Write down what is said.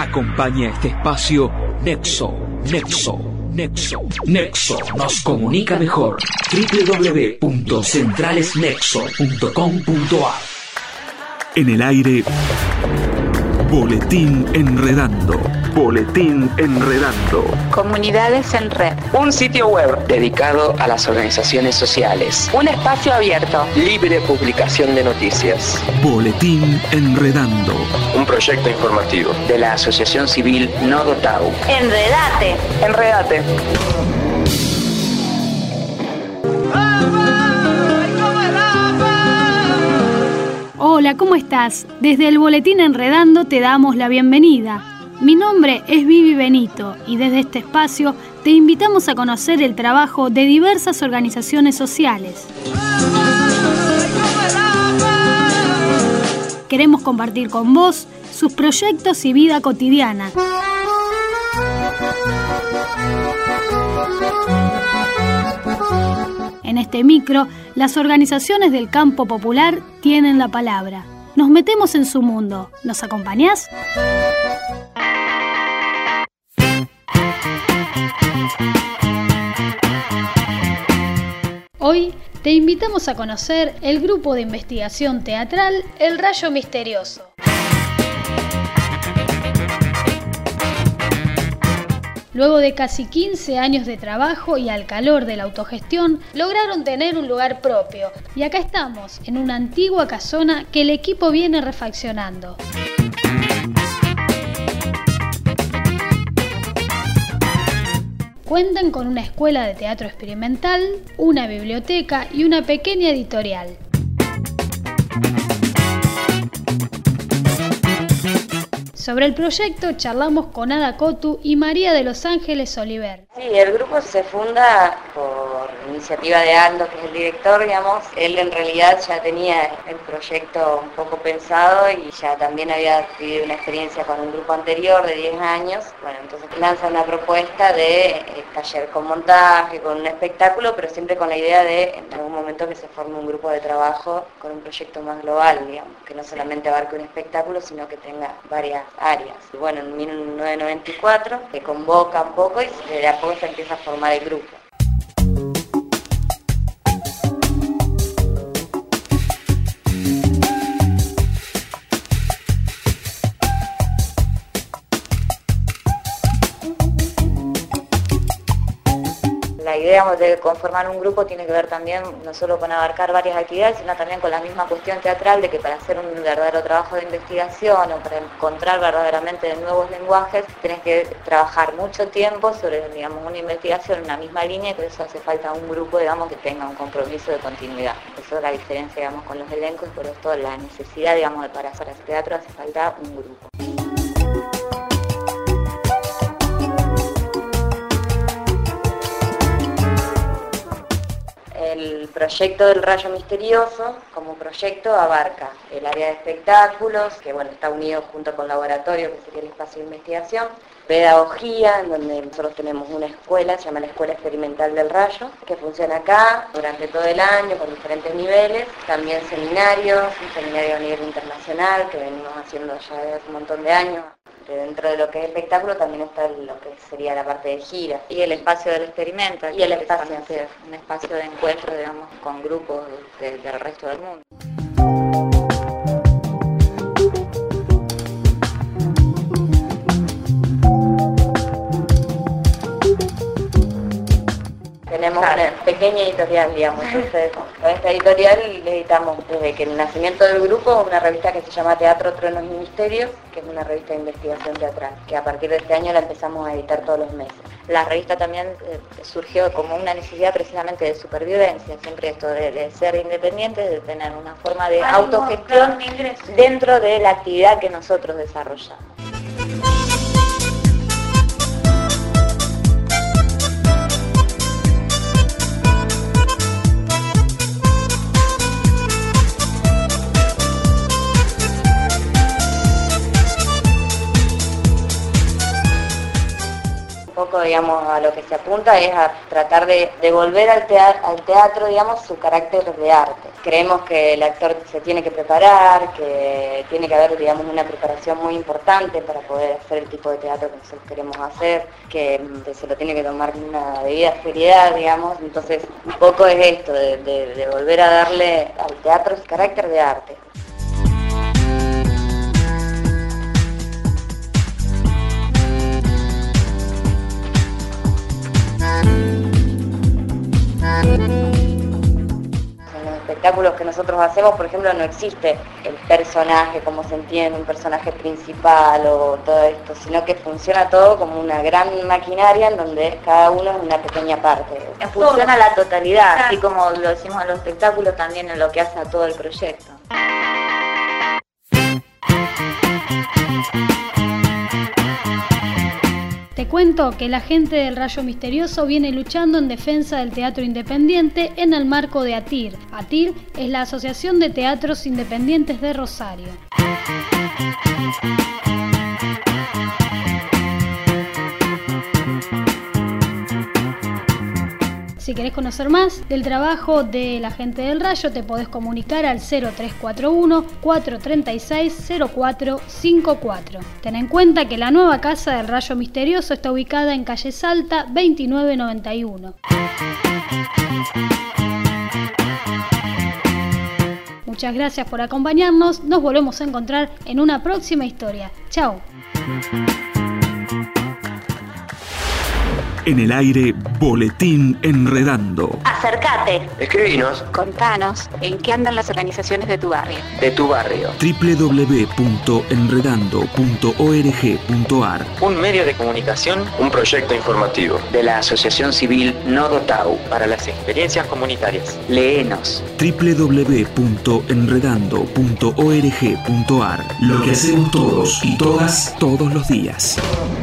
Acompaña este espacio Nexo. Nexo nos comunica mejor. www.centralesnexo.com.ar. En el aire, Boletín Enredando. Comunidades en Red. Un sitio web dedicado a las organizaciones sociales. Un espacio abierto. Libre publicación de noticias. Boletín Enredando. Un proyecto informativo de la Asociación Civil Nodo Tau. Enredate. Hola, ¿cómo estás? Desde el Boletín Enredando te damos la bienvenida. Mi nombre es Vivi Benito y desde este espacio te invitamos a conocer el trabajo de diversas organizaciones sociales. Queremos compartir con vos sus proyectos y vida cotidiana. En este micro, las organizaciones del campo popular tienen la palabra. Nos metemos en su mundo. ¿Nos acompañás? Hoy te invitamos a conocer el grupo de investigación teatral El Rayo Misterioso. Luego de casi 15 años de trabajo y al calor de la autogestión, lograron tener un lugar propio. Y acá estamos, en una antigua casona que el equipo viene refaccionando. Cuentan con una escuela de teatro experimental, una biblioteca y una pequeña editorial. Sobre el proyecto charlamos con Ada Cotu y María de Los Ángeles Oliver. Sí, el grupo se funda por iniciativa de Aldo, que es el director, digamos. Él en realidad ya tenía el proyecto un poco pensado y ya también había vivido una experiencia con un grupo anterior de 10 años. Bueno, entonces lanza una propuesta de taller con montaje, con un espectáculo, pero siempre con la idea de en algún momento que se forme un grupo de trabajo con un proyecto más global, digamos, que no solamente abarque un espectáculo, sino que tenga varias áreas. Y bueno, en 1994 se convoca un poco y de a poco se empieza a formar el grupo. La idea de conformar un grupo tiene que ver también no solo con abarcar varias actividades, sino también con la misma cuestión teatral de que para hacer un verdadero trabajo de investigación o para encontrar verdaderamente nuevos lenguajes, tenés que trabajar mucho tiempo sobre, digamos, una investigación en una misma línea, y por eso hace falta un grupo, digamos, que tenga un compromiso de continuidad. Eso es la diferencia, digamos, con los elencos, y por esto la necesidad, digamos, de para hacer teatro hace falta un grupo. El proyecto del Rayo Misterioso, como proyecto, abarca el área de espectáculos, que bueno, está unido junto con laboratorio, que sería el espacio de investigación, pedagogía, en donde nosotros tenemos una escuela, se llama la Escuela Experimental del Rayo, que funciona acá durante todo el año con diferentes niveles, también seminarios, un seminario a nivel internacional que venimos haciendo ya desde hace un montón de años. Dentro de lo que es espectáculo también está lo que sería la parte de gira y el espacio del experimento y el espacio, un espacio de encuentro, digamos, con grupos del resto del mundo. Tenemos una pequeña editorial, digamos. Entonces, con esta editorial editamos desde que el nacimiento del grupo una revista que se llama Teatro, Truenos y Misterios, que es una revista de investigación teatral, que a partir de este año la empezamos a editar todos los meses. La revista también surgió como una necesidad precisamente de supervivencia, siempre esto de ser independientes, de tener una forma de autogestión dentro de la actividad que nosotros desarrollamos. poco, digamos, a lo que se apunta es a tratar de devolver al teatro, digamos, su carácter de arte. Creemos que el actor se tiene que preparar, que tiene que haber, digamos, una preparación muy importante para poder hacer el tipo de teatro que nosotros queremos hacer, que se lo tiene que tomar con una debida seriedad, digamos. Entonces, un poco es esto, de volver a darle al teatro su carácter de arte. En los espectáculos que nosotros hacemos, por ejemplo, no existe el personaje, como se entiende, un personaje principal o todo esto, sino que funciona todo como una gran maquinaria en donde cada uno es una pequeña parte. Funciona la totalidad, así como lo decimos en los espectáculos, también en lo que hace a todo el proyecto. Te cuento que la gente del Rayo Misterioso viene luchando en defensa del teatro independiente en el marco de ATIR. ATIR es la Asociación de Teatros Independientes de Rosario. Si querés conocer más del trabajo de la gente del Rayo, te podés comunicar al 0341-436-0454. Ten en cuenta que la nueva casa del Rayo Misterioso está ubicada en calle Salta 2991. Muchas gracias por acompañarnos. Nos volvemos a encontrar en una próxima historia. Chao. En el aire, Boletín Enredando. Acércate. Escribinos Contanos en qué andan las organizaciones de tu barrio. de tu barrio. www.enredando.org.ar. Un medio de comunicación, Un proyecto informativo de la Asociación Civil Nodo Tau. para las experiencias comunitarias. Léenos. www.enredando.org.ar. Lo que hacemos todos y todas todos los días.